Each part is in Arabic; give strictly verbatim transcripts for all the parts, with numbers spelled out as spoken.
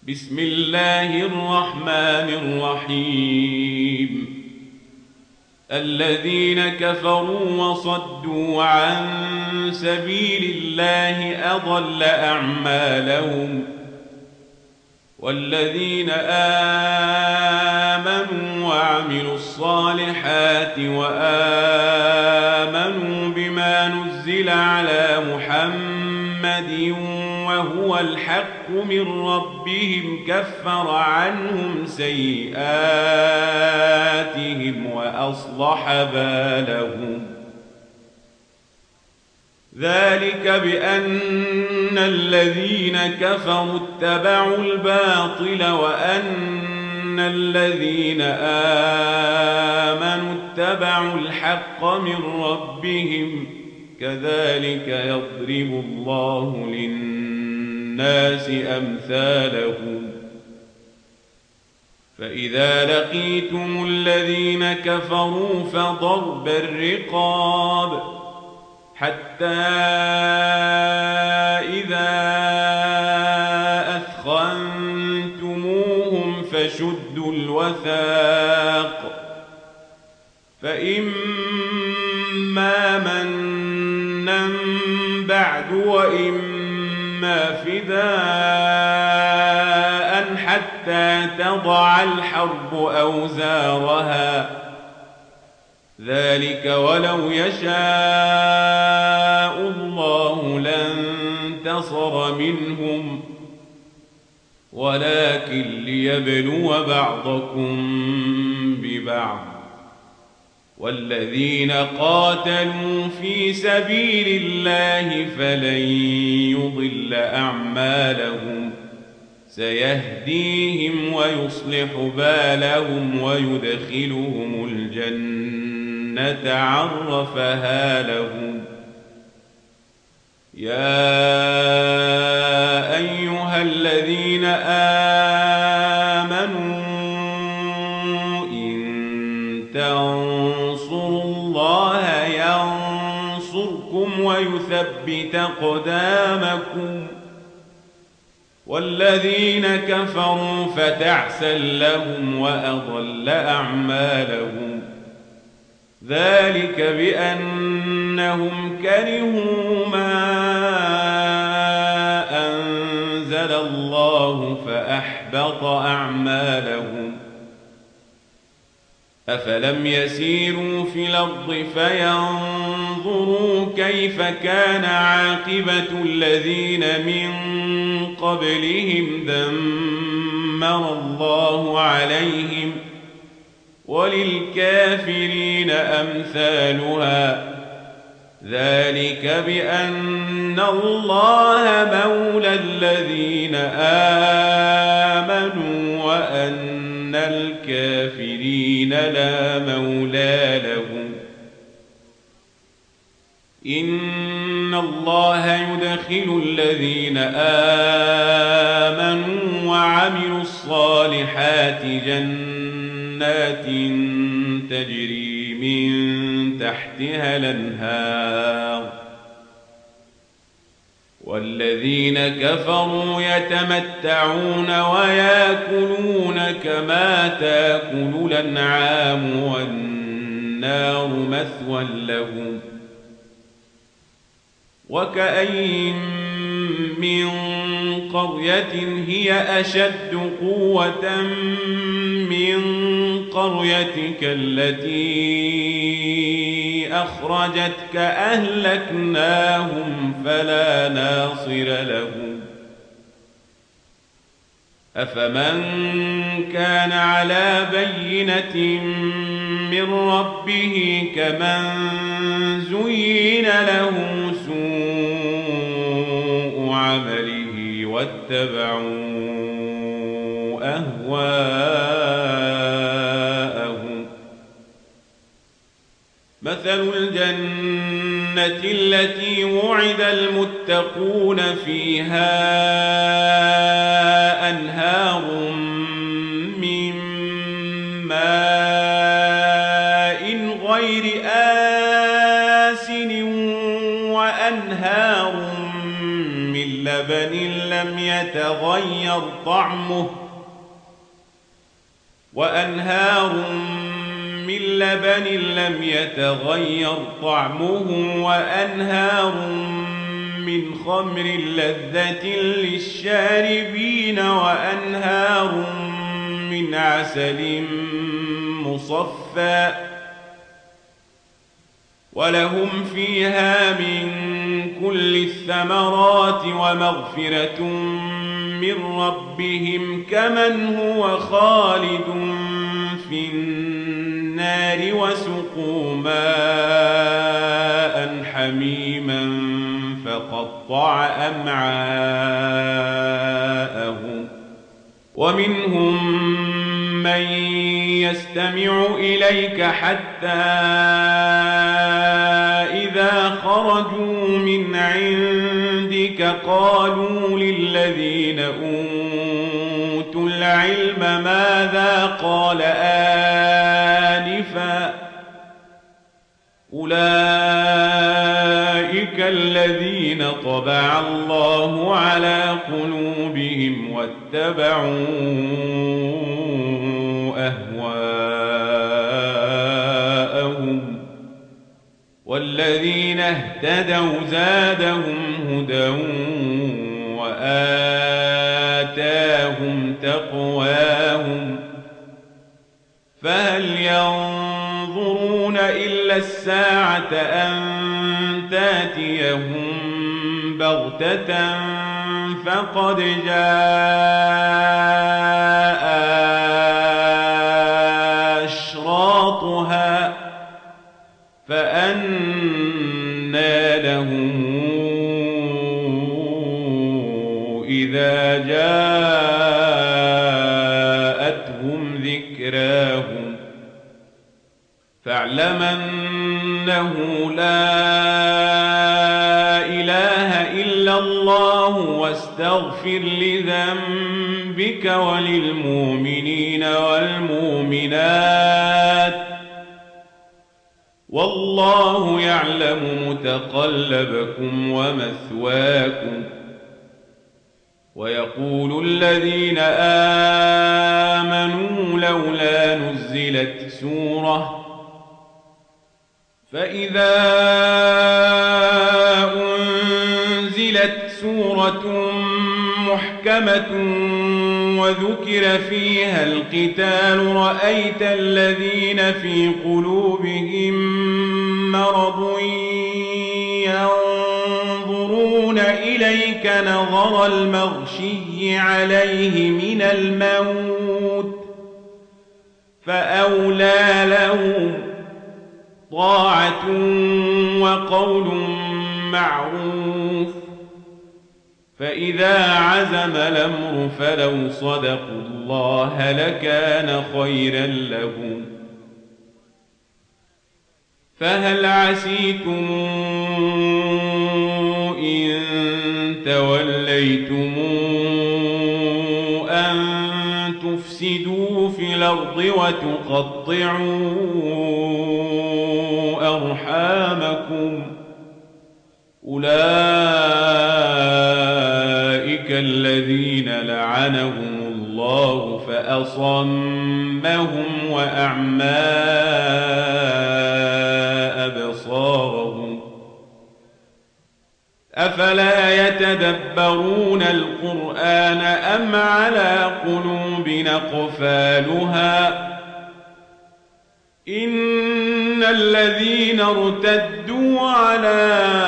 بسم الله الرحمن الرحيم. الذين كفروا وصدوا عن سبيل الله أضل أعمالهم، والذين آمنوا وعملوا الصالحات وآمنوا بما نزل على محمد وهو الحق من ربهم كفر عنهم سيئاتهم وأصلح بالهم. ذلك بأن الذين كفروا اتبعوا الباطل وأن الذين آمنوا اتبعوا الحق من ربهم، كذلك يضرب الله للناس أمثالهم. فإذا لقيتم الذين كفروا فضرب الرقاب حتى إذا أثخنتموهم فشدوا الوثاق، فإما منا بعد وإما فداء حتى تضع الحرب أوزارها. ذلك ولو يشاء الله لانتصر منهم، ولكن ليبلو بعضكم ببعض. والذين قاتلوا في سبيل الله فلن يضل أعمالهم، سيهديهم ويصلح بالهم ويدخلهم الجنة عرفها لهم. يا أيها الذين آمنوا إن تنصروا الله ينصركم ويثبت أقدامكم، والذين كفروا فتعسا لهم وأضل أعمالهم. ذلك بأنهم كرهوا ما أنزل الله فأحبط أعمالهم. أفلم يسيروا في الأرض فينظروا كيف كان عاقبة الذين من قبلهم دمر الله عليهم، وللكافرين أمثالها. ذلك بأن الله مولى الذين آمنوا وأن الكافرين لا مولى لهم. إن الله يدخل الذين آمنوا وعملوا الصالحات جنات تجري من تحتها الأنهار، والذين كفروا يتمتعون ويأكلون كما تأكل الأنعام والنار مثوى لهم. وكأين من قرية هي أشد قوة من قريتك التي أخرجتك أهلكناهم فلا ناصر لهم. أفمن كان على بينة من ربه كمن زين له سوء عمله واتبعوا أهواءهم. مثل الجنة التي وعد المتقون فيها أنهار من ماء غير آسن وأنهار من لبن لم لم يتغير طعمه وأنهار من لبن لم يتغير طعمه وأنهار من خمر لذة للشاربين وأنهار من عسل مصفى ولهم فيها من كل الثمرات ومغفرة من ربهم كمن هو خالد في النار وسقوا ماء حميما فقطع أمعاءهم ومنهم من يستمع إليك حتى إذا خرجوا من عندك قالوا للذين أوتوا العلم ماذا قال آنفا أولئك الذين طبع الله على قلوبهم واتبعوا أهواءهم والذين اهتدوا زادهم هدى وآتاهم تقواهم فهل ينظرون إلا الساعة أن تأتيهم بغتة فقد جاء أشراطها فأنى لهم إذا جاءتهم ذكراهم فاعلم أنه لا إله إلا الله واستغفر لذنبك وللمؤمنين والمؤمنات والله يعلم متقلبكم ومثواكم ويقول الذين آمنوا لولا نزلت سورة فإذا أنزلت سورة محكمة وذكر فيها القتال رأيت الذين في قلوبهم مرض ينظرون إليك نظر المغشي عليه من الموت فأولى لهم طاعة وقول معروف فإذا عزم الأمر فلو صدقوا الله لكان خيرا لهم فهل عسيتم إن توليتم أن تفسدوا في الأرض وتقطعوا أرحامكم أولئك الذين لعنهم الله فأصمهم وأعمى أبصارهم أفلا يتدبرون القرآن أم على قلوب أقفالها إن الذين ارتدوا على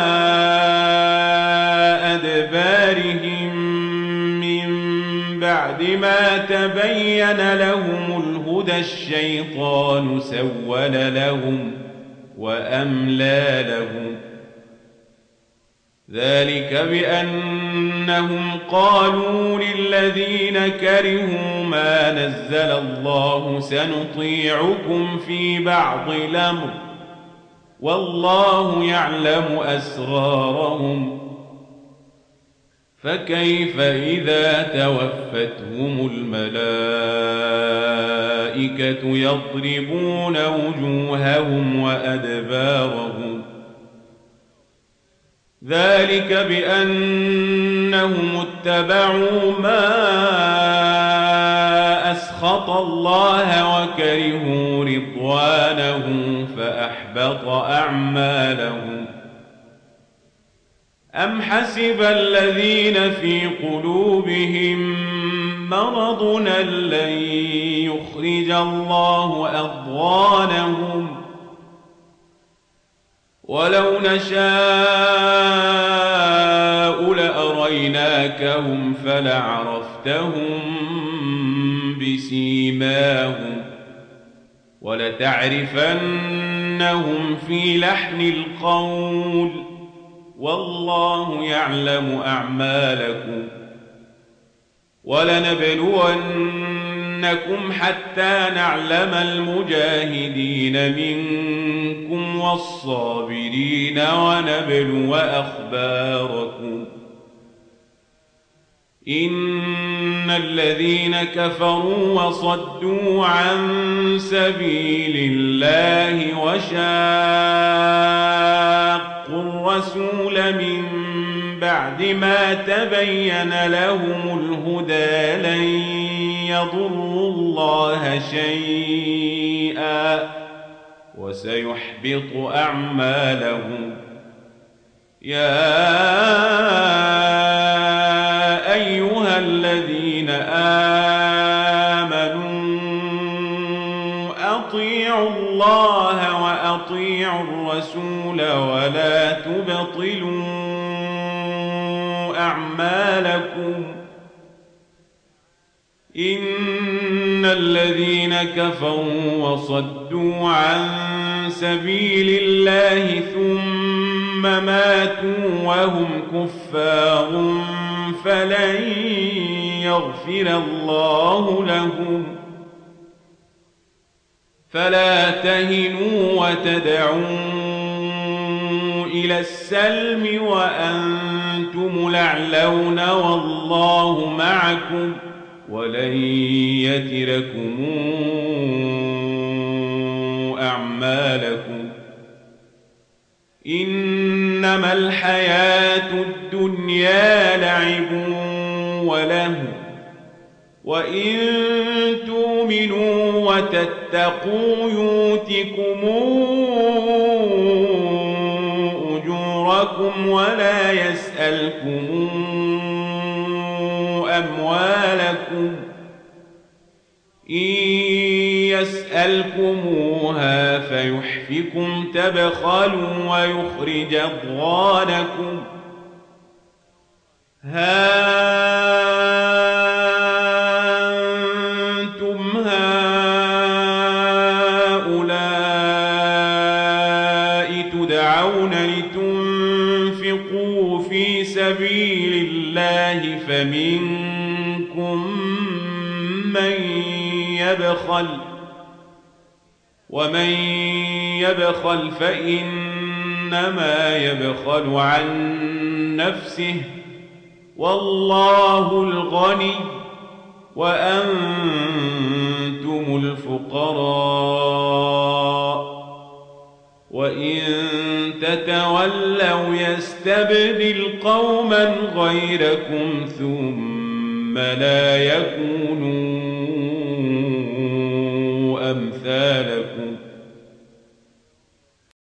أدبارهم من بعد ما تبين لهم الهدى الشيطان سول لهم وأملى لهم ذلك بأنهم قالوا للذين كرهوا ما نزل الله سنطيعكم في بعض الأمر والله يعلم أسرارهم فكيف إذا توفتهم الملائكة يضربون وجوههم وأدبارهم ذلك بأنهم اتبعوا ما أسخط الله وكرهوا رضوانه فأحبط أعمالهم. أم حسب الذين في قلوبهم مرض أن لن يخرج الله أضغانهم ولو نشاء لأريناكهم فلعرفتهم بسيماهم ولتعرفنهم في لحن القول والله يعلم أعمالكم. ولنبلونكم حتى نعلم المجاهدين منكم والصابرين ونبلو أخباركم. إن الذين كفروا وصدوا عن سبيل الله وشاقوا الرسول من بعد ما تبين لهم الهدى لن يضروا الله شيئا وسيحبط أعمالهم. يا أيها الذين آمنوا أطيعوا الله وأطيعوا الرسول ولا تبطلوا أعمالكم. إن الذين كفروا وصدوا عن سبيل الله ثم ماتوا وهم كفار فلن يغفر الله لهم. فلا تهنوا وتدعوا إلى السلم وأنتم الأعلون والله معكم ولن يتركم أعمالكم. إنما الحياة الدنيا لعب وله وإن تؤمنوا وتتقوا يؤتكم أجوركم ولا يسألكم أموالكم. إن يسألكموها فيحفكم تبخلوا ويخرج أضغانكم. ها أنتم هؤلاء تدعون لتنفقوا في سبيل الله فمنكم من يبخل ومن يبخل فإنما يبخل عن نفسه والله الغني وأنتم الفقراء. وإن تتولوا يستبدل قوما غيركم ثم لا يكونوا أمثالكم.